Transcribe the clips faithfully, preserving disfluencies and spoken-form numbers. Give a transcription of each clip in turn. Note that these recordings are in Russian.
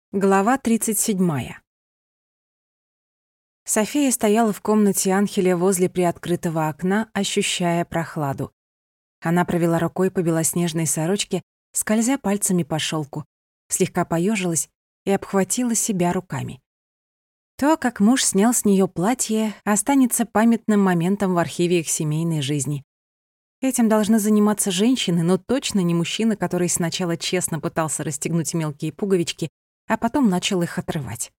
Глава тридцать седьмая. София стояла в комнате Анхеля возле приоткрытого окна, ощущая прохладу. Она провела рукой по белоснежной сорочке, скользя пальцами по шелку, слегка поежилась и обхватила себя руками. То, как муж снял с нее платье, останется памятным моментом в архиве их семейной жизни. Этим должны заниматься женщины, но точно не мужчина, который сначала честно пытался расстегнуть мелкие пуговички, а потом начал их отрывать.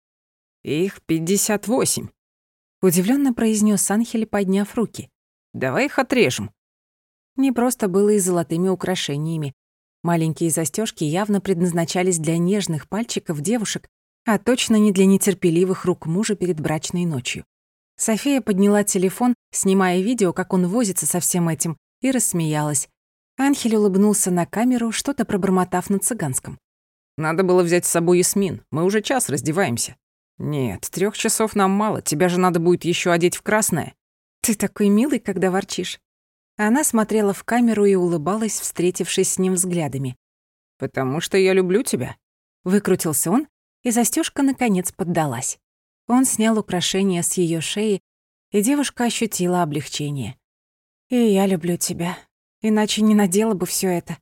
«Их пятьдесят восемь», — удивлённо произнёс Анхель, подняв руки. «Давай их отрежем». Не просто было и золотыми украшениями. Маленькие застёжки явно предназначались для нежных пальчиков девушек, а точно не для нетерпеливых рук мужа перед брачной ночью. София подняла телефон, снимая видео, как он возится со всем этим, и рассмеялась. Анхель улыбнулся на камеру, что-то пробормотав на цыганском. «Надо было взять с собой Ясмин, мы уже час раздеваемся». «Нет, трёх часов нам мало, тебя же надо будет ещё одеть в красное». «Ты такой милый, когда ворчишь». Она смотрела в камеру и улыбалась, встретившись с ним взглядами. «Потому что я люблю тебя», — выкрутился он, и застёжка наконец поддалась. Он снял украшение с её шеи, и девушка ощутила облегчение. «И я люблю тебя, иначе не надела бы всё это».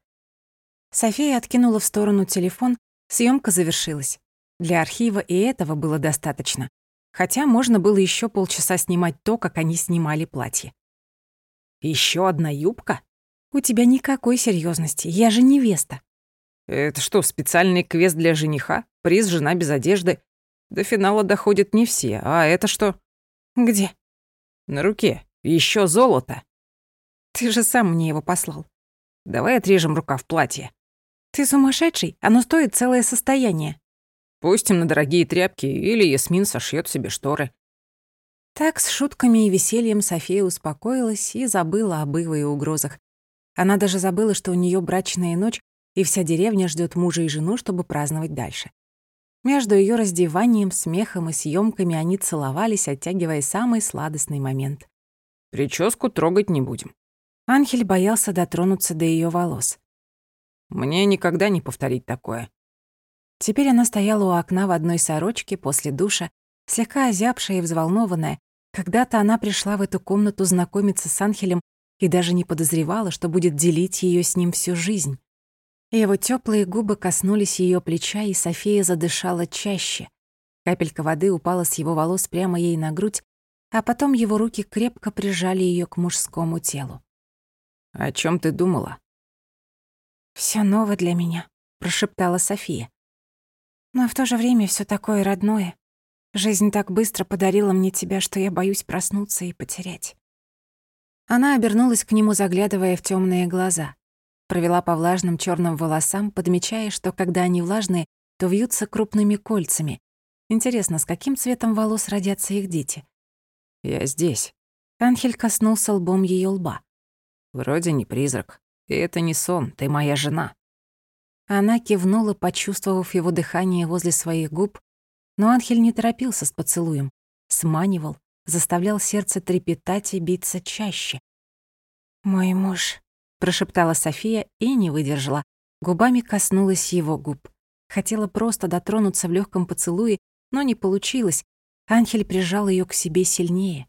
София откинула в сторону телефон, съёмка завершилась. Для архива и этого было достаточно. Хотя можно было ещё полчаса снимать то, как они снимали платье. «Ещё одна юбка? У тебя никакой серьёзности, я же невеста». «Это что, специальный квест для жениха? Приз «Жена без одежды»? До финала доходят не все, а это что?» «Где?» «На руке. Ещё золото». «Ты же сам мне его послал». «Давай отрежем рукав платья». «Ты сумасшедший? Оно стоит целое состояние». «Пустим на дорогие тряпки, или Ясмин сошьёт себе шторы». Так, с шутками и весельем София успокоилась и забыла об Иве и угрозах. Она даже забыла, что у неё брачная ночь, и вся деревня ждёт мужа и жену, чтобы праздновать дальше. Между её раздеванием, смехом и съёмками они целовались, оттягивая самый сладостный момент. «Причёску трогать не будем». Анхель боялся дотронуться до её волос. «Мне никогда не повторить такое». Теперь она стояла у окна в одной сорочке после душа, слегка озябшая и взволнованная. Когда-то она пришла в эту комнату знакомиться с Анхелем и даже не подозревала, что будет делить её с ним всю жизнь. Его тёплые губы коснулись её плеча, и София задышала чаще. Капелька воды упала с его волос прямо ей на грудь, а потом его руки крепко прижали её к мужскому телу. «О чём ты думала?» «Всё ново для меня», — прошептала София. «Но в то же время всё такое родное. Жизнь так быстро подарила мне тебя, что я боюсь проснуться и потерять». Она обернулась к нему, заглядывая в тёмные глаза. Провела по влажным чёрным волосам, подмечая, что когда они влажные, то вьются крупными кольцами. Интересно, с каким цветом волос родятся их дети? «Я здесь». Анхель коснулся лбом её лба. «Вроде не призрак. И это не сон, ты моя жена». Она кивнула, почувствовав его дыхание возле своих губ, но Анхель не торопился с поцелуем, сманивал, заставлял сердце трепетать и биться чаще. «Мой муж», — прошептала София и не выдержала, губами коснулась его губ. Хотела просто дотронуться в лёгком поцелуе, но не получилось. Анхель прижал её к себе сильнее.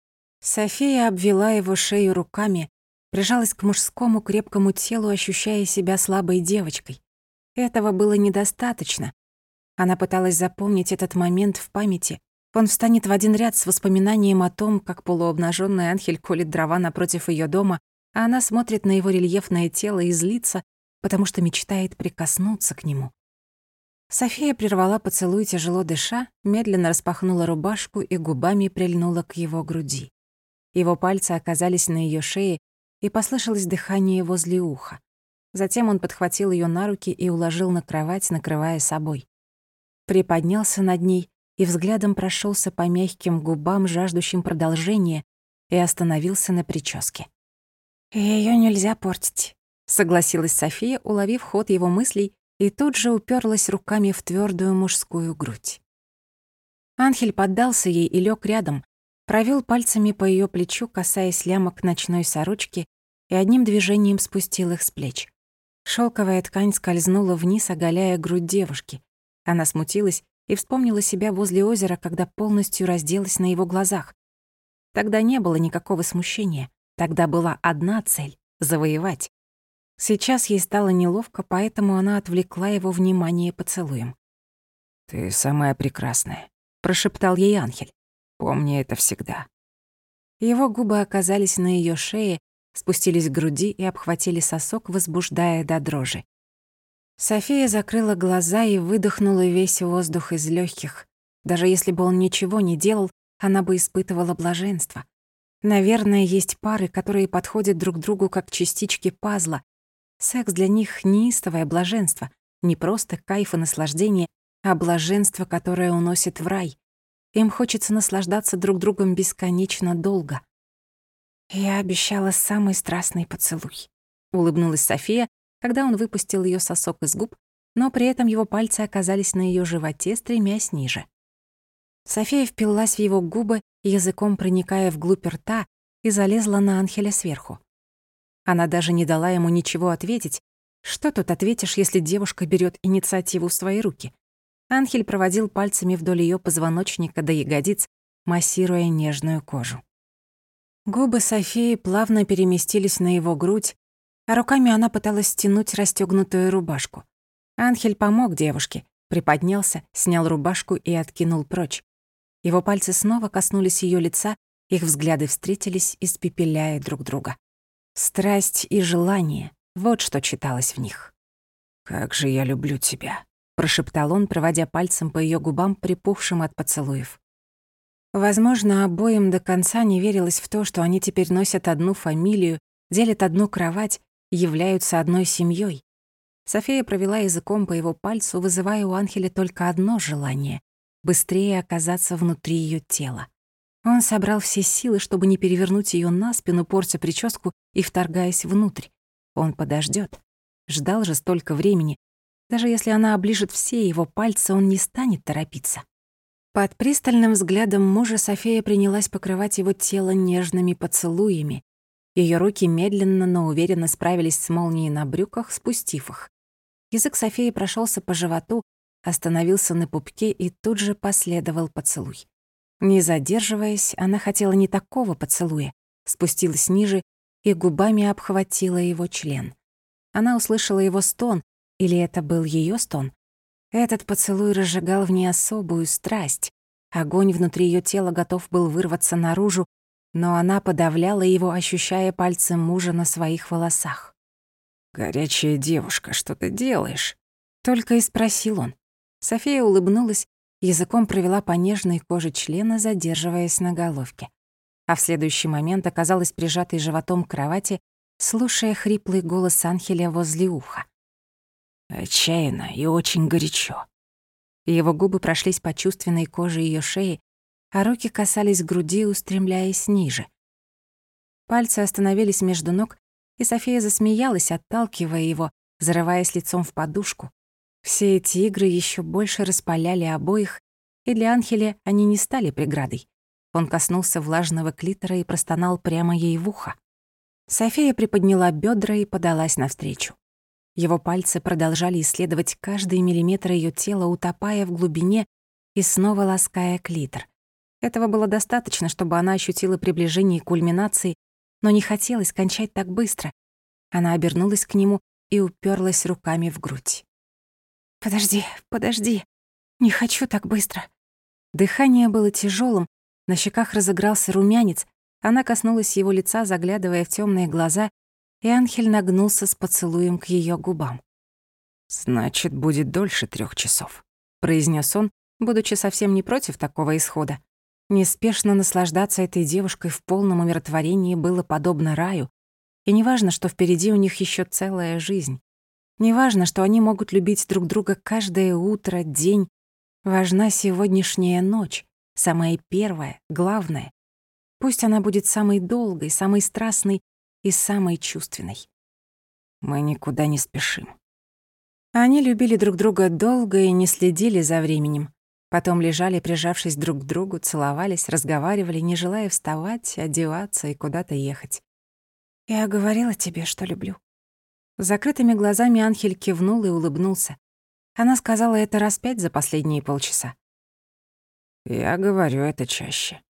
София обвела его шею руками, прижалась к мужскому крепкому телу, ощущая себя слабой девочкой. Этого было недостаточно. Она пыталась запомнить этот момент в памяти. Он встанет в один ряд с воспоминанием о том, как полуобнажённый Анхель колет дрова напротив её дома, а она смотрит на его рельефное тело и злится, потому что мечтает прикоснуться к нему. София прервала поцелуй, тяжело дыша, медленно распахнула рубашку и губами прильнула к его груди. Его пальцы оказались на её шее, и послышалось дыхание возле уха. Затем он подхватил её на руки и уложил на кровать, накрывая собой. Приподнялся над ней и взглядом прошёлся по мягким губам, жаждущим продолжения, и остановился на причёске. «Её нельзя портить», — согласилась София, уловив ход его мыслей, и тут же уперлась руками в твёрдую мужскую грудь. Анхель поддался ей и лёг рядом, провёл пальцами по её плечу, касаясь лямок ночной сорочки, и одним движением спустил их с плеч. Шёлковая ткань скользнула вниз, оголяя грудь девушки. Она смутилась и вспомнила себя возле озера, когда полностью разделась на его глазах. Тогда не было никакого смущения. Тогда была одна цель — завоевать. Сейчас ей стало неловко, поэтому она отвлекла его внимание поцелуем. «Ты самая прекрасная», — прошептал ей Анхель. «Помни это всегда». Его губы оказались на ее шее, спустились к груди и обхватили сосок, возбуждая до дрожи. София закрыла глаза и выдохнула весь воздух из легких. Даже если бы он ничего не делал, она бы испытывала блаженство. Наверное, есть пары, которые подходят друг другу как частички пазла. Секс для них — неистовое блаженство, не просто кайф и наслаждение, а блаженство, которое уносит в рай. Им хочется наслаждаться друг другом бесконечно долго. «Я обещала самый страстный поцелуй», — улыбнулась София, когда он выпустил ее сосок из губ, но при этом его пальцы оказались на ее животе, стремясь ниже. София впилась в его губы, языком проникая вглубь рта, и залезла на Анхеля сверху. Она даже не дала ему ничего ответить. Что тут ответишь, если девушка берет инициативу в свои руки? Анхель проводил пальцами вдоль ее позвоночника до ягодиц, массируя нежную кожу. Губы Софии плавно переместились на его грудь, а руками она пыталась стянуть расстёгнутую рубашку. Анхель помог девушке, приподнялся, снял рубашку и откинул прочь. Его пальцы снова коснулись ее лица, их взгляды встретились, испепеляя друг друга. Страсть и желание — вот что читалось в них. «Как же я люблю тебя», — прошептал он, проводя пальцем по ее губам, припухшим от поцелуев. Возможно, обоим до конца не верилось в то, что они теперь носят одну фамилию, делят одну кровать, являются одной семьей. София провела языком по его пальцу, вызывая у Анхеля только одно желание — быстрее оказаться внутри ее тела. Он собрал все силы, чтобы не перевернуть ее на спину, портя прическу и вторгаясь внутрь. Он подождет. Ждал же столько времени. Даже если она оближет все его пальцы, он не станет торопиться. Под пристальным взглядом мужа София принялась покрывать его тело нежными поцелуями. Ее руки медленно, но уверенно справились с молнией на брюках, спустив их. Язык Софии прошелся по животу, остановился на пупке и тут же последовал поцелуй. Не задерживаясь, она хотела не такого поцелуя, спустилась ниже и губами обхватила его член. Она услышала его стон, или это был ее стон? Этот поцелуй разжигал в ней особую страсть. Огонь внутри ее тела готов был вырваться наружу, но она подавляла его, ощущая пальцы мужа на своих волосах. «Горячая девушка, что ты делаешь?» Только и спросил он. София улыбнулась, языком провела по нежной коже члена, задерживаясь на головке. А в следующий момент оказалась прижатой животом к кровати, слушая хриплый голос Анхеля возле уха. «Отчаянно и очень горячо». Его губы прошлись по чувственной коже ее шеи, а руки касались груди, устремляясь ниже. Пальцы остановились между ног, и София засмеялась, отталкивая его, зарываясь лицом в подушку. Все эти игры еще больше распаляли обоих, и для Анхеля они не стали преградой. Он коснулся влажного клитора и простонал прямо ей в ухо. София приподняла бедра и подалась навстречу. Его пальцы продолжали исследовать каждый миллиметр ее тела, утопая в глубине и снова лаская клитор. Этого было достаточно, чтобы она ощутила приближение к кульминации, но не хотелось кончать так быстро. Она обернулась к нему и уперлась руками в грудь. «Подожди, подожди, не хочу так быстро». Дыхание было тяжелым, на щеках разыгрался румянец, она коснулась его лица, заглядывая в темные глаза, и Анхель нагнулся с поцелуем к ее губам. «Значит, будет дольше трех часов», — произнес он, будучи совсем не против такого исхода. Неспешно наслаждаться этой девушкой в полном умиротворении было подобно раю, и неважно, что впереди у них еще целая жизнь. Неважно, что они могут любить друг друга каждое утро, день. Важна сегодняшняя ночь, самая первая, главная. Пусть она будет самой долгой, самой страстной и самой чувственной. «Мы никуда не спешим». Они любили друг друга долго и не следили за временем. Потом лежали, прижавшись друг к другу, целовались, разговаривали, не желая вставать, одеваться и куда-то ехать. «Я говорила тебе, что люблю». С закрытыми глазами Анхель кивнул и улыбнулся. Она сказала это раз пять за последние полчаса. Я говорю это чаще.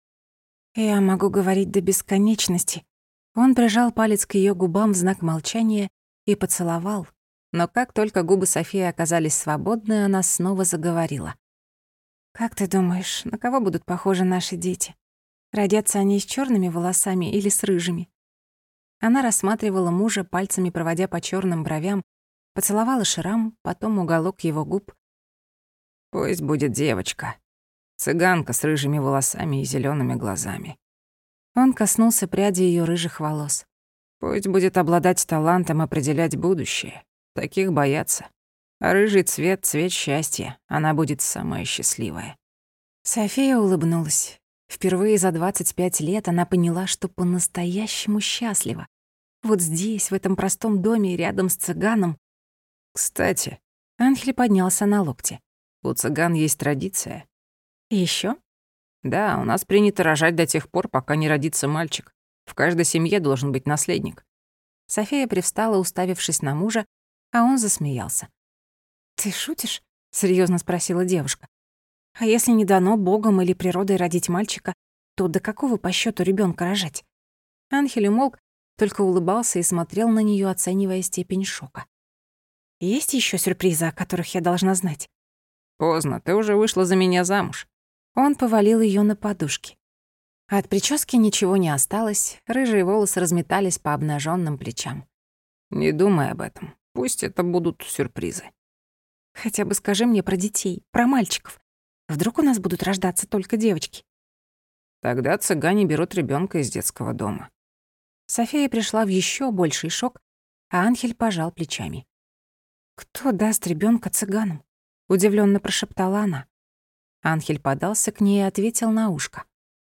Я могу говорить до бесконечности. Он прижал палец к её губам в знак молчания и поцеловал. Но как только губы Софии оказались свободны, она снова заговорила. «Как ты думаешь, на кого будут похожи наши дети? Родятся они с чёрными волосами или с рыжими?» Она рассматривала мужа, пальцами проводя по чёрным бровям, поцеловала шрам, потом уголок его губ. Пусть будет девочка. Цыганка с рыжими волосами и зелёными глазами. Он коснулся пряди её рыжих волос. Пусть будет обладать талантом определять будущее. Таких боятся. А рыжий цвет — цвет счастья. Она будет самая счастливая. София улыбнулась. Впервые за двадцать пять лет она поняла, что по-настоящему счастлива. Вот здесь, в этом простом доме, рядом с цыганом. Кстати, Анхель поднялся на локте. У цыган есть традиция. Ещё? Да, у нас принято рожать до тех пор, пока не родится мальчик. В каждой семье должен быть наследник. София привстала, уставившись на мужа, а он засмеялся. «Ты шутишь?» — серьёзно спросила девушка. «А если не дано Богом или природой родить мальчика, то до какого по счёту ребёнка рожать?» Анхель умолк, только улыбался и смотрел на неё, оценивая степень шока. «Есть ещё сюрпризы, о которых я должна знать?» Поздно, ты уже вышла за меня замуж. Он повалил её на подушки. От прически ничего не осталось, рыжие волосы разметались по обнажённым плечам. Не думай об этом. Пусть это будут сюрпризы. Хотя бы скажи мне про детей, про мальчиков. Вдруг у нас будут рождаться только девочки? Тогда цыгане берут ребёнка из детского дома. София пришла в ещё больший шок, а Анхель пожал плечами. «Кто даст ребёнка цыганам?» — удивлённо прошептала она. Анхель подался к ней и ответил на ушко.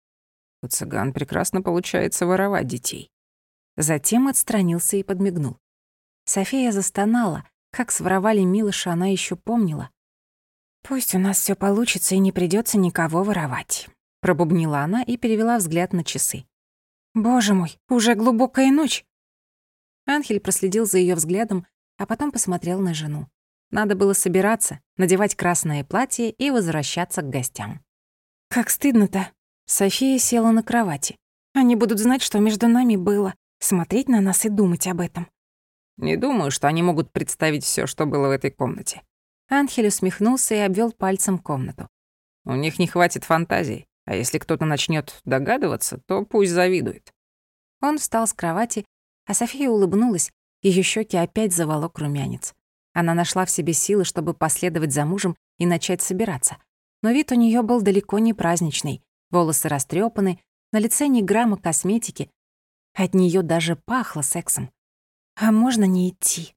У цыган прекрасно получается воровать детей. Затем отстранился и подмигнул. София застонала. Как своровали Милоша, она ещё помнила. «Пусть у нас всё получится и не придётся никого воровать», — пробубнила она и перевела взгляд на часы. «Боже мой, уже глубокая ночь!» Анхель проследил за её взглядом, а потом посмотрел на жену. Надо было собираться, надевать красное платье и возвращаться к гостям. «Как стыдно-то!» София села на кровати. «Они будут знать, что между нами было, смотреть на нас и думать об этом». Не думаю, что они могут представить всё, что было в этой комнате. Анхель усмехнулся и обвёл пальцем комнату. У них не хватит фантазии, а если кто-то начнёт догадываться, то пусть завидует. Он встал с кровати, а София улыбнулась, её щеки опять заволок румянец. Она нашла в себе силы, чтобы последовать за мужем и начать собираться. Но вид у неё был далеко не праздничный. Волосы растрёпаны, на лице ни грамма косметики. От неё даже пахло сексом. А можно не идти?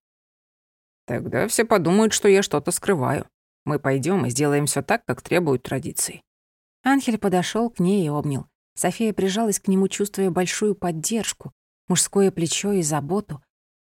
Тогда все подумают, что я что-то скрываю. Мы пойдём и сделаем всё так, как требуют традиции. Анхель подошёл к ней и обнял. София прижалась к нему, чувствуя большую поддержку, мужское плечо и заботу.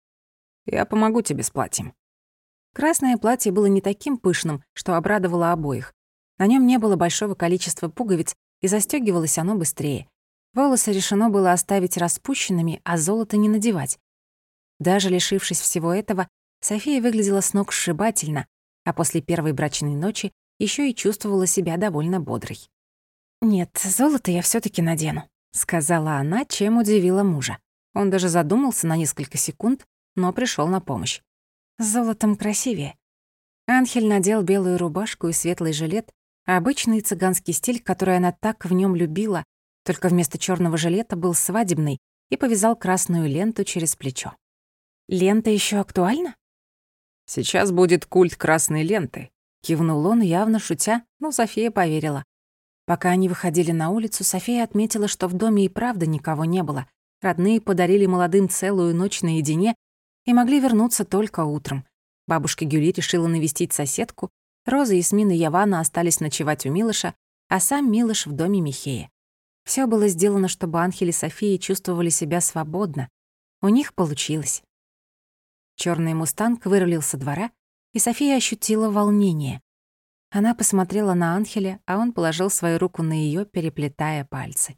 Я помогу тебе с платьем. Красное платье было не таким пышным, что обрадовало обоих. На нём не было большого количества пуговиц, и застёгивалось оно быстрее. Волосы решено было оставить распущенными, а золото не надевать. Даже лишившись всего этого, София выглядела с ног сшибательно, а после первой брачной ночи ещё и чувствовала себя довольно бодрой. «Нет, золото я всё-таки надену», — сказала она, чем удивила мужа. Он даже задумался на несколько секунд, но пришёл на помощь. «С золотом красивее». Анхель надел белую рубашку и светлый жилет, обычный цыганский стиль, который она так в нём любила, только вместо чёрного жилета был свадебный, и повязал красную ленту через плечо. «Лента ещё актуальна?» Сейчас будет культ красной ленты. Кивнул он, явно шутя, но София поверила. Пока они выходили на улицу, София отметила, что в доме и правда никого не было. Родные подарили молодым целую ночь наедине и могли вернуться только утром. Бабушка Гюли решила навестить соседку, Роза, Ясмин и Явана остались ночевать у Милоша, а сам Милош в доме Михея. Всё было сделано, чтобы Анхель и София чувствовали себя свободно. У них получилось. Чёрный мустанг вырулил со двора, и София ощутила волнение. Она посмотрела на Анхеля, а он положил свою руку на её, переплетая пальцы.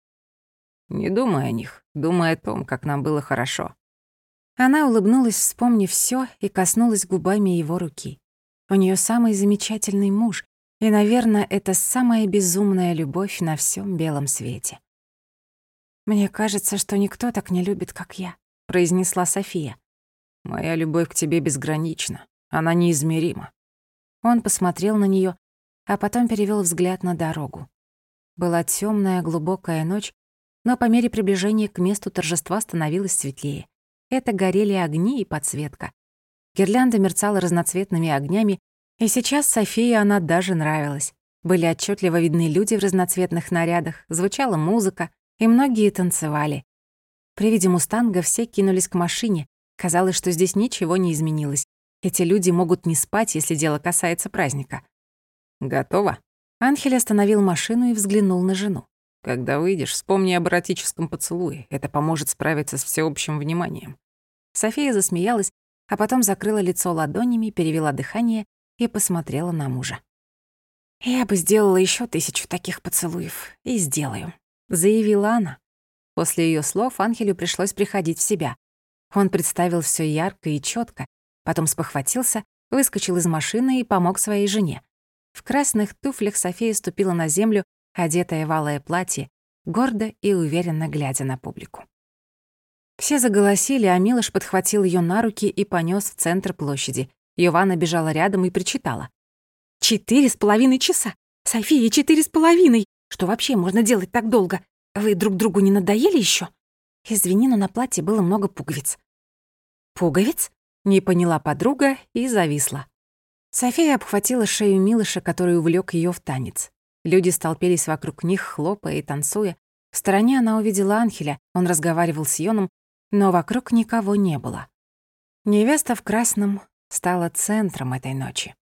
Не думай о них, думай о том, как нам было хорошо. Она улыбнулась, вспомнив всё, и коснулась губами его руки. У нее самый замечательный муж, и, наверное, это самая безумная любовь на всем белом свете. «Мне кажется, что никто так не любит, как я», — произнесла София. «Моя любовь к тебе безгранична. Она неизмерима». Он посмотрел на нее, а потом перевел взгляд на дорогу. Была темная, глубокая ночь, но по мере приближения к месту торжества становилось светлее. Это горели огни и подсветка. Гирлянда мерцала разноцветными огнями, и сейчас Софии она даже нравилась. Были отчетливо видны люди в разноцветных нарядах, звучала музыка, и многие танцевали. При виде мустанга все кинулись к машине. Казалось, что здесь ничего не изменилось. Эти люди могут не спать, если дело касается праздника. «Готово?» Анхель остановил машину и взглянул на жену. «Когда выйдешь, вспомни об эротическом поцелуе. Это поможет справиться с всеобщим вниманием». София засмеялась, а потом закрыла лицо ладонями, перевела дыхание и посмотрела на мужа. «Я бы сделала еще тысячу таких поцелуев. И сделаю», — заявила она. После ее слов Анхелю пришлось приходить в себя. Он представил все ярко и четко, потом спохватился, выскочил из машины и помог своей жене. В красных туфлях София ступила на землю, одетая в алое платье, гордо и уверенно глядя на публику. Все заголосили, а Милош подхватил ее на руки и понес в центр площади. Йована бежала рядом и причитала. «Четыре с половиной часа! София, четыре с половиной! Что вообще можно делать так долго? Вы друг другу не надоели еще? Извини, но на платье было много пуговиц». «Пуговиц?» — не поняла подруга и зависла. София обхватила шею Милоша, который увлек ее в танец. Люди столпились вокруг них, хлопая и танцуя. В стороне она увидела Анхеля, он разговаривал с Йоном, но вокруг никого не было. Невеста в красном стала центром этой ночи.